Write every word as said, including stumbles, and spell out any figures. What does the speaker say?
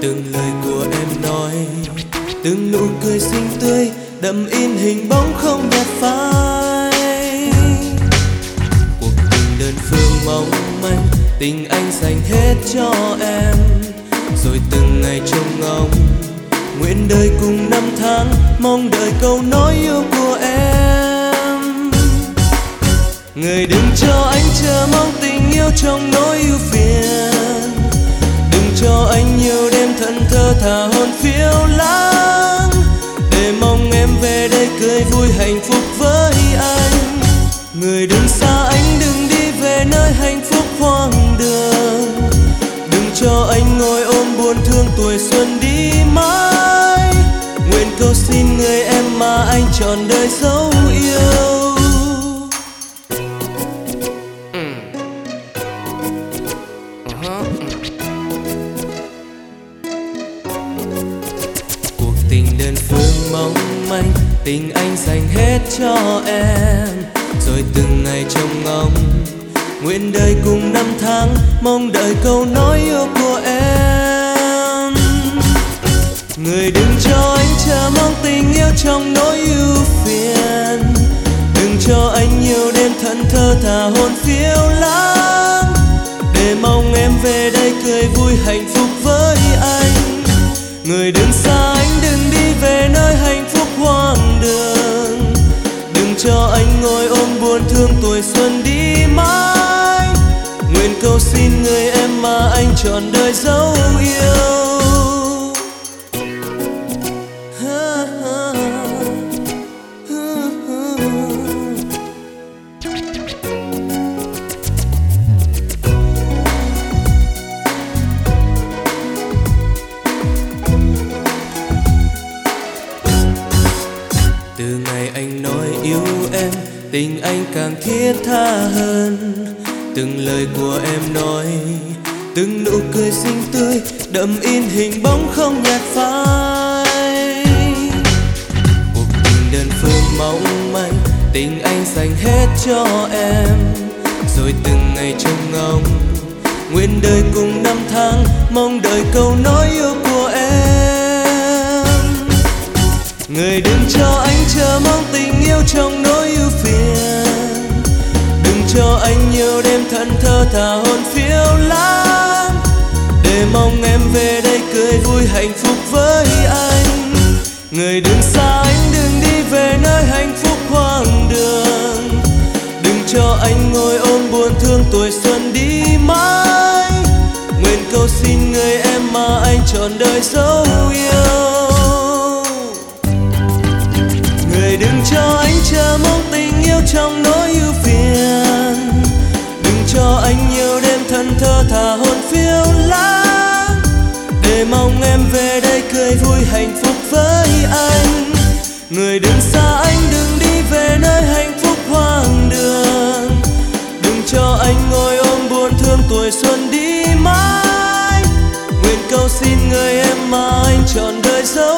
Từng lời của em nói, từng nụ cười xinh tươi đậm in hình bóng không nhạt phai. Cuộc tình đơn phương mong manh, tình anh dành hết cho em. Rồi từng ngày trông ngóng, nguyện đời cùng năm tháng, mong đợi câu nói yêu của em. Người đừng cho anh chờ mong tình yêu trong nỗi ưu phiền. Đừng cho anh nhiều đêm thẫn thờ thả hồn phiêu lãng, để mong em về đây cười vui hạnh phúc với anh. Người đừng xa anh, đừng đi về nơi hạnh phúc hoang đường. Đừng cho anh ngồi ôm buồn thương tuổi xuân đi mãi. Nguyện cầu xin người em mà anh trọn đời dấu yêu. Cuộc tình đơn phương mong manh, tình anh dành hết cho em. Rồi từng ngày trông ngóng, nguyện đời cùng năm tháng, mong đợi câu nói yêu của em. Người đừng cho anh chờ mong tình yêu trong nỗi ưu phiền. Đừng cho anh nhiều đêm thẫn thờ thả hồn phiêu lãng, để mong em về đây cười vui hạnh phúc với anh. Người đừng xa anh, đừng đi về nơi hạnh phúc hoang đường. Đừng cho anh ngồi ôm buồn thương tuổi xuân đi mãi. Nguyện cầu xin người em mà anh trọn đời dấu yêu. Từ ngày anh nói yêu em, tình anh càng thiết tha hơn. Từng lời của em nói, từng nụ cười xinh tươi đậm in hình bóng không nhạt phai. Cuộc tình đơn phương mong manh, tình anh dành hết cho em. Rồi từng ngày trông ngóng, nguyện đời cùng năm tháng, mong đợi câu nói yêu của em. Người đừng cho anh chờ mong tình yêu trong nỗi ưu phiền. Đừng cho anh nhiều đêm thẫn thờ thả hồn phiêu lãng, để mong em về đây cười vui hạnh phúc với anh. Người đừng xa anh, đừng đi về nơi hạnh phúc hoang đường. Đừng cho anh ngồi ôm buồn thương tuổi xuân đi mãi. Nguyện cầu xin người em mà anh trọn đời dấu yêu. Người đừng cho anh chờ mong tình yêu trong nỗi ưu phiền. Đừng cho anh nhiều đêm thẫn thờ thả hồn phiêu lãng, để mong em về đây cười vui hạnh phúc với anh. Người đừng xa anh, đừng đi về nơi hạnh phúc hoang đường. Đừng cho anh ngồi ôm buồn thương tuổi xuân đi mãi. Nguyện cầu xin người em mà anh trọn đời dấu